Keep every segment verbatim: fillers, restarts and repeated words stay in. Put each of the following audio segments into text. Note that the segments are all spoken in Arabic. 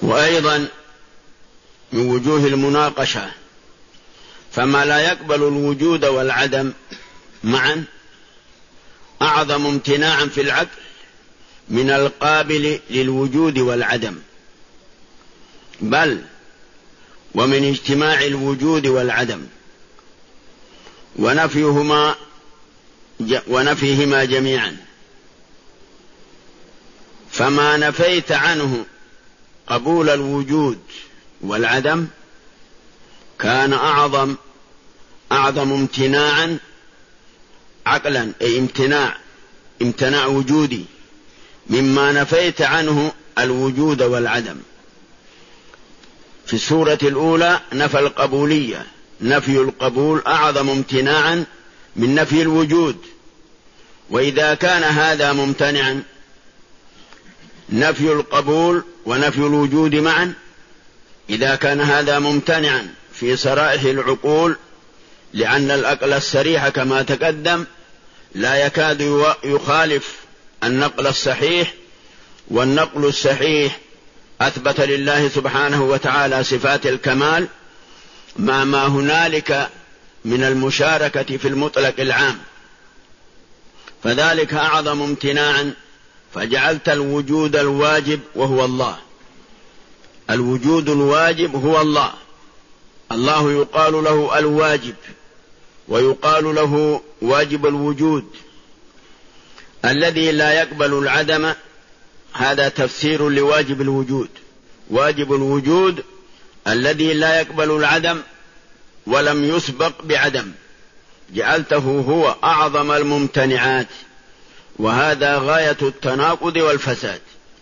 وأيضا من وجوه المناقشة فما لا يقبل الوجود والعدم معا أعظم امتناعا في العقل من القابل للوجود والعدم، بل ومن اجتماع الوجود والعدم ونفيهما ونفيهما جميعا. فما نفيت عنه قبول الوجود والعدم كان أعظم أعظم امتناعا عقلا، أي امتناع امتناع وجودي، مما نفيت عنه الوجود والعدم. في السورة الأولى نفى القبولية، نفي القبول أعظم امتناعا من نفي الوجود. وإذا كان هذا ممتنعا نفي القبول ونفي الوجود معا، إذا كان هذا ممتنعا في صرائح العقول، لأن العقل الصريح كما تقدم لا يكاد يخالف النقل الصحيح، والنقل الصحيح أثبت لله سبحانه وتعالى صفات الكمال مع ما هنالك من المشاركة في المطلق العام، فذلك أعظم امتناعا. فجعلت الوجود الواجب وهو الله، الوجود الواجب هو الله، الله يقال له الواجب ويقال له واجب الوجود. الذي لا يقبل العدم هذا تفسير لواجب الوجود، واجب الوجود الذي لا يقبل العدم ولم يسبق بعدم، جعلته هو أعظم الممتنعات، وهذا غاية التناقض والفساد.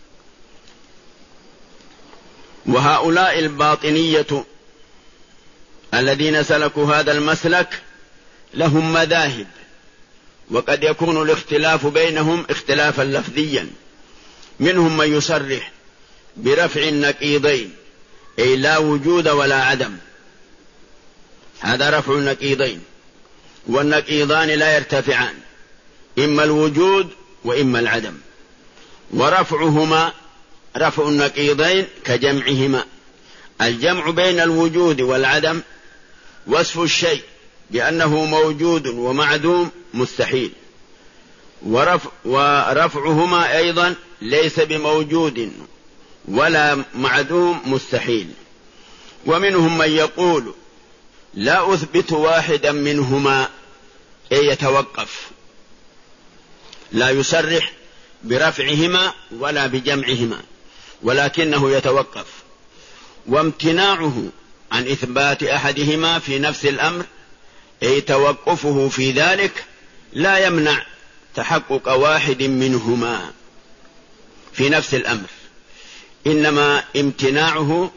وهؤلاء الباطنية الذين سلكوا هذا المسلك لهم مذاهب، وقد يكون الاختلاف بينهم اختلافا لفظيا، منهم من يصرح برفع النقيضين، أي لا وجود ولا عدم، هذا رفع النقيضين، والنقيضان لا يرتفعان، إما الوجود وإما العدم، ورفعهما رفع النقيضين كجمعهما. الجمع بين الوجود والعدم وصف الشيء بأنه موجود ومعدوم مستحيل، ورفع ورفعهما أيضا ليس بموجود ولا معدوم مستحيل. ومنهم من يقول لا أثبت واحدا منهما، أي يتوقف، لا يصرح برفعهما ولا بجمعهما، ولكنه يتوقف. وامتناعه عن إثبات أحدهما في نفس الأمر، أي توقفه في ذلك لا يمنع تحقق واحد منهما في نفس الأمر، إنما امتناعه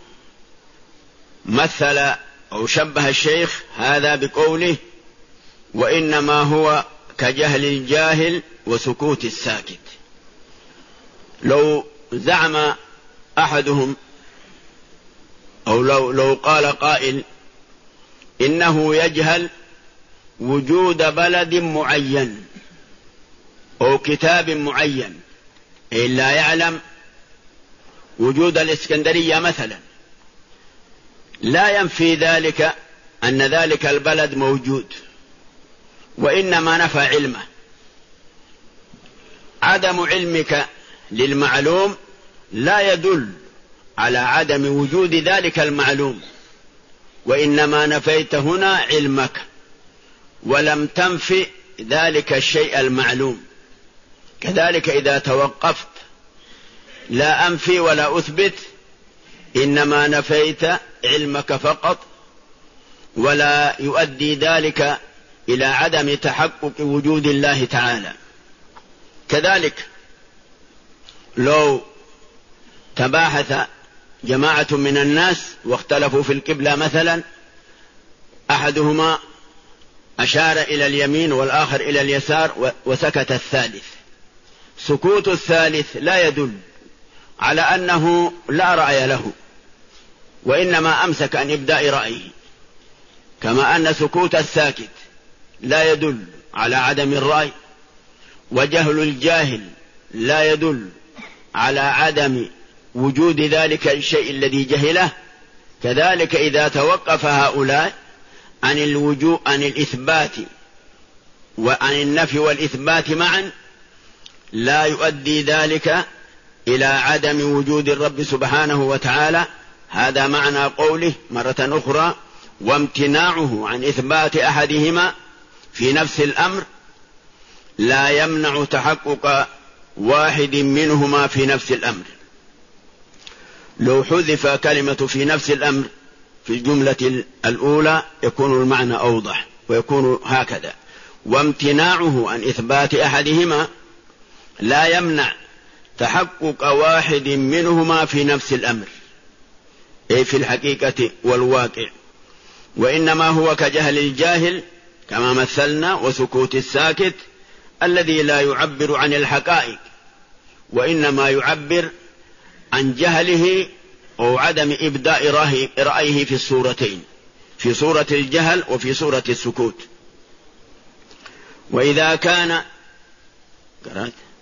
مثل أو شبه الشيخ هذا بقوله وإنما هو كجهل الجاهل وسكوت الساكت. لو زعم أحدهم أو لو, لو قال قائل إنه يجهل وجود بلد معين أو كتاب معين، أي لا يعلم وجود الإسكندرية مثلا، لا ينفي ذلك أن ذلك البلد موجود، وإنما نفى علمه. عدم علمك للمعلوم لا يدل على عدم وجود ذلك المعلوم، وإنما نفيت هنا علمك ولم تنفي ذلك الشيء المعلوم. كذلك إذا توقفت لا أنفي ولا أثبت، إنما نفيت علمك فقط، ولا يؤدي ذلك إلى عدم تحقق وجود الله تعالى. كذلك لو تباحث جماعة من الناس واختلفوا في القبلة مثلا، أحدهما أشار إلى اليمين والآخر إلى اليسار وسكت الثالث، سكوت الثالث لا يدل على أنه لا رأي له، وإنما أمسك عن إبداء رأيه، كما أن سكوت الساكت لا يدل على عدم الرأي، وجهل الجاهل لا يدل على عدم وجود ذلك الشيء الذي جهله، كذلك إذا توقف هؤلاء عن الوجوء عن الإثبات وعن النفي والإثبات معا لا يؤدي ذلك إلى عدم وجود الرب سبحانه وتعالى. هذا معنى قوله مرة أخرى: وامتناعه عن إثبات أحدهما في نفس الأمر لا يمنع تحقق واحد منهما في نفس الأمر. لو حذف كلمة في نفس الأمر في الجملة الأولى يكون المعنى أوضح، ويكون هكذا: وامتناعه عن إثبات أحدهما لا يمنع تحقق واحد منهما في نفس الأمر، أي في الحقيقة والواقع، وإنما هو كجهل الجاهل كما مثلنا، وسكوت الساكت الذي لا يعبر عن الحقائق، وإنما يعبر عن جهله أو عدم إبداء رأيه في الصورتين، في صورة الجهل وفي صورة السكوت. وإذا كان قرأت